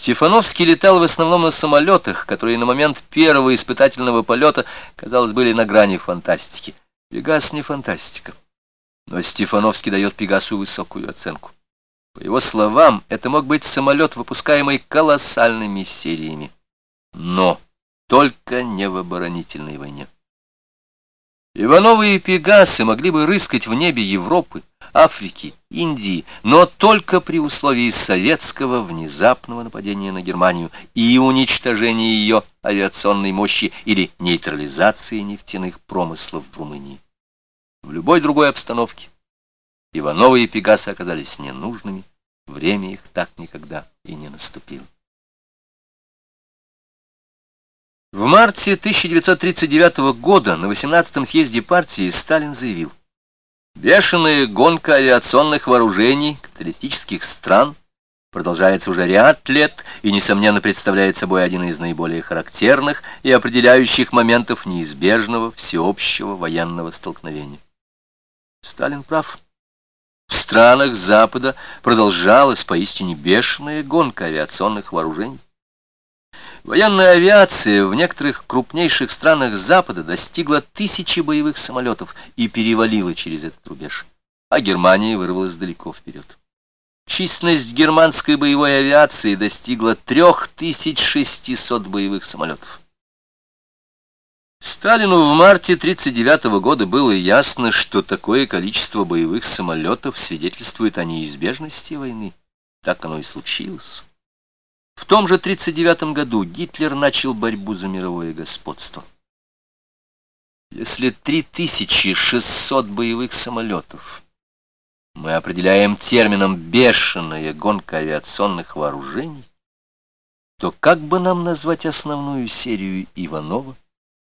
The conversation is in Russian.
Стефановский летал в основном на самолетах, которые на момент первого испытательного полета, казалось, были на грани фантастики. Пегас не фантастика, но Стефановский дает Пегасу высокую оценку. По его словам, это мог быть самолет, выпускаемый колоссальными сериями, но только не в оборонительной войне. Ивановы и Пегасы могли бы рыскать в небе Европы, Африки, Индии, но только при условии советского внезапного нападения на Германию и уничтожения ее авиационной мощи или нейтрализации нефтяных промыслов в Румынии. В любой другой обстановке Ивановы и Пегасы оказались ненужными, время их так никогда и не наступило. В марте 1939 года на 18-м съезде партии Сталин заявил: «Бешеная гонка авиационных вооружений капиталистических стран продолжается уже ряд лет и, несомненно, представляет собой один из наиболее характерных и определяющих моментов неизбежного всеобщего военного столкновения». Сталин прав. В странах Запада продолжалась поистине бешеная гонка авиационных вооружений. Военная авиация в некоторых крупнейших странах Запада достигла 1000 боевых самолетов и перевалила через этот рубеж, а Германия вырвалась далеко вперед. Численность германской боевой авиации достигла 3600 боевых самолетов. Сталину в марте 1939 года было ясно, что такое количество боевых самолетов свидетельствует о неизбежности войны. Так оно и случилось. В том же 1939 году Гитлер начал борьбу за мировое господство. Если 3600 боевых самолетов мы определяем термином «бешеная гонка авиационных вооружений», то как бы нам назвать основную серию Иванова